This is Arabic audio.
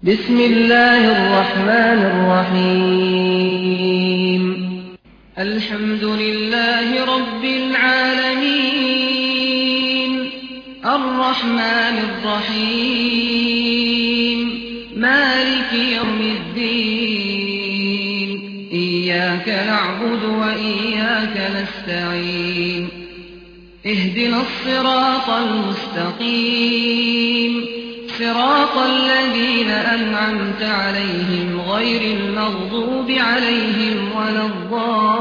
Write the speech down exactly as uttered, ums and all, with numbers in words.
بسم الله الرحمن الرحيم الحمد لله رب العالمين الرحمن الرحيم مالك يوم الدين إياك نعبد وإياك نستعين اهدنا الصراط المستقيم صراط الذين أنعمت عليهم غير المغضوب عليهم ولا الضالين